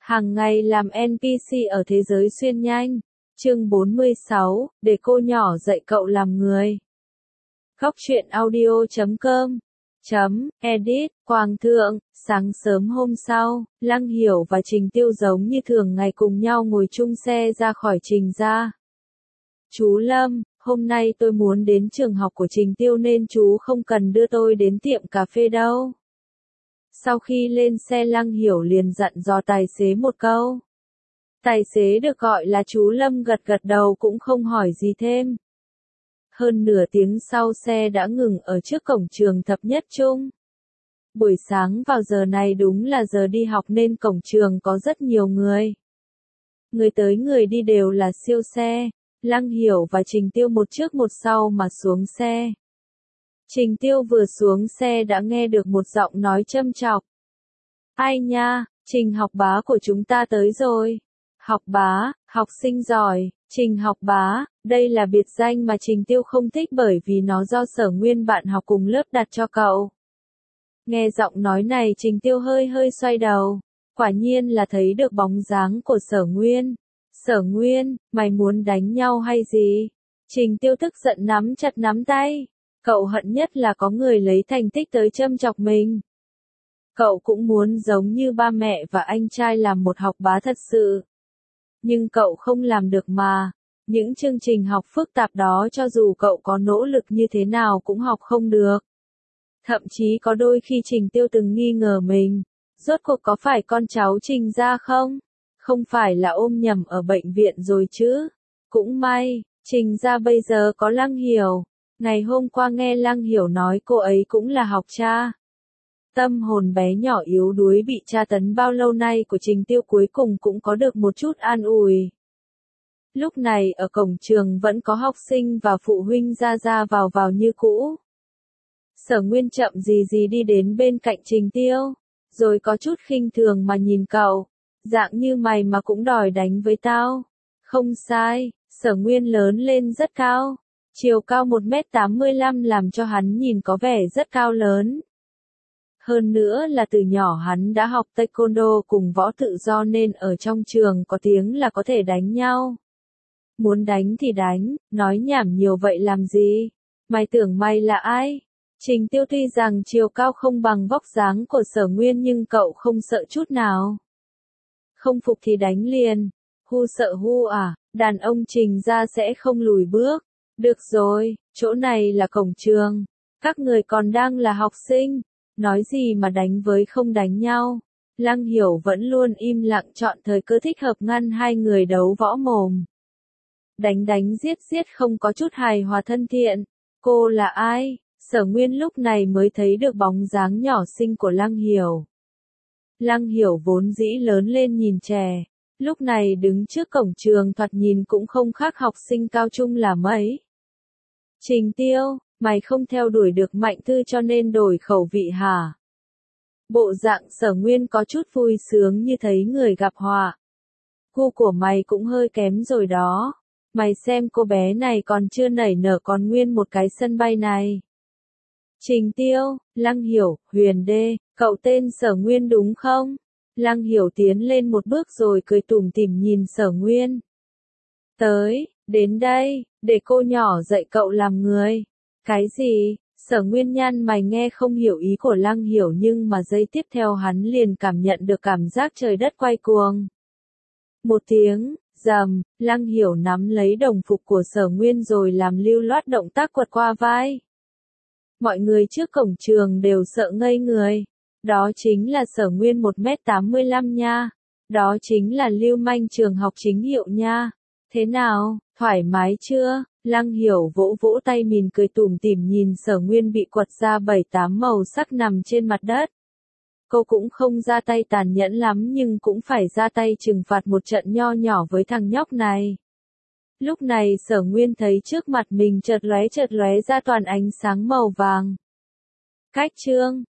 Hàng ngày làm NPC ở thế giới xuyên nhanh. Chương 46, để cô nhỏ dạy cậu làm người. Góc truyện audio.com Edit, Quang Thượng. Sáng sớm hôm sau, Lăng Hiểu và Trình Tiêu giống như thường ngày cùng nhau ngồi chung xe ra khỏi Trình gia. Chú Lâm, hôm nay tôi muốn đến trường học của Trình Tiêu nên chú không cần đưa tôi đến tiệm cà phê đâu. Sau khi lên xe Lăng Hiểu liền dặn dò tài xế một câu. Tài xế được gọi là chú Lâm gật gật đầu cũng không hỏi gì thêm. Hơn nửa tiếng sau xe đã ngừng ở trước cổng trường Thập Nhất Trung. Buổi sáng vào giờ này đúng là giờ đi học nên cổng trường có rất nhiều người. Người tới người đi đều là siêu xe. Lăng Hiểu và Trình Tiêu một trước một sau mà xuống xe. Trình Tiêu vừa xuống xe đã nghe được một giọng nói châm chọc. Ai nha, Trình học bá của chúng ta tới rồi. Học bá, học sinh giỏi, Trình học bá, đây là biệt danh mà Trình Tiêu không thích bởi vì nó do Sở Nguyên bạn học cùng lớp đặt cho cậu. Nghe giọng nói này Trình Tiêu hơi xoay đầu, quả nhiên là thấy được bóng dáng của Sở Nguyên. Sở Nguyên, mày muốn đánh nhau hay gì? Trình Tiêu tức giận nắm chặt nắm tay. Cậu hận nhất là có người lấy thành tích tới châm chọc mình. Cậu cũng muốn giống như ba mẹ và anh trai làm một học bá thật sự. Nhưng cậu không làm được mà. Những chương trình học phức tạp đó cho dù cậu có nỗ lực như thế nào cũng học không được. Thậm chí có đôi khi Trình Tiêu từng nghi ngờ mình. Rốt cuộc có phải con cháu Trình gia không? Không phải là ôm nhầm ở bệnh viện rồi chứ? Cũng may, Trình gia bây giờ có Lăng Hiểu. Ngày hôm qua nghe Lăng Hiểu nói cô ấy cũng là học cha. Tâm hồn bé nhỏ yếu đuối bị tra tấn bao lâu nay của Trình Tiêu cuối cùng cũng có được một chút an ủi. Lúc này ở cổng trường vẫn có học sinh và phụ huynh ra vào như cũ. Sở Nguyên chậm gì đi đến bên cạnh Trình Tiêu, rồi có chút khinh thường mà nhìn cậu, dạng như mày mà cũng đòi đánh với tao. Không sai, Sở Nguyên lớn lên rất cao, chiều cao 1m85 làm cho hắn nhìn có vẻ rất cao lớn. Hơn nữa là từ nhỏ hắn đã học taekwondo cùng võ tự do nên ở trong trường có tiếng là có thể đánh nhau. Muốn đánh thì đánh, nói nhảm nhiều vậy làm gì? Mày tưởng mày là ai? Trình Tiêu tuy rằng chiều cao không bằng vóc dáng của Sở Nguyên nhưng cậu không sợ chút nào. Không phục thì đánh liền. Hu sợ hu à, đàn ông Trình gia sẽ không lùi bước. Được rồi, chỗ này là cổng trường. Các người còn đang là học sinh. Nói gì mà đánh với không đánh nhau. Lăng Hiểu vẫn luôn im lặng chọn thời cơ thích hợp ngăn hai người đấu võ mồm. Đánh giết không có chút hài hòa thân thiện. Cô là ai? Sở Nguyên lúc này mới thấy được bóng dáng nhỏ xinh của Lăng Hiểu. Lăng Hiểu vốn dĩ lớn lên nhìn trẻ. Lúc này đứng trước cổng trường thoạt nhìn cũng không khác học sinh cao trung là mấy. Trình Tiêu, mày không theo đuổi được Mạnh Thư cho nên đổi khẩu vị hả? Bộ dạng Sở Nguyên có chút vui sướng như thấy người gặp họa. Gu của mày cũng hơi kém rồi đó. Mày xem cô bé này còn chưa nảy nở còn nguyên một cái sân bay này. Trình Tiêu, Lăng Hiểu, Huyền Đê, cậu tên Sở Nguyên đúng không? Lăng Hiểu tiến lên một bước rồi cười tủm tỉm nhìn Sở Nguyên. Đến đây, để cô nhỏ dạy cậu làm người. Cái gì? Sở Nguyên nhăn mày nghe không hiểu ý của Lăng Hiểu nhưng mà giây tiếp theo hắn liền cảm nhận được cảm giác trời đất quay cuồng. Một tiếng, rầm, Lăng Hiểu nắm lấy đồng phục của Sở Nguyên rồi làm lưu loát động tác quật qua vai. Mọi người trước cổng trường đều sợ ngây người. Đó chính là Sở Nguyên 1m85 nha. Đó chính là lưu manh trường học chính hiệu nha. Thế nào, thoải mái chưa? Lăng Hiểu vỗ tay mỉm cười tủm tỉm nhìn Sở Nguyên bị quật ra 7-8 màu sắc nằm trên mặt đất. Cô cũng không ra tay tàn nhẫn lắm nhưng cũng phải ra tay trừng phạt một trận nho nhỏ với thằng nhóc này. Lúc này Sở Nguyên thấy trước mặt mình chợt lóe ra toàn ánh sáng màu vàng. Cách chương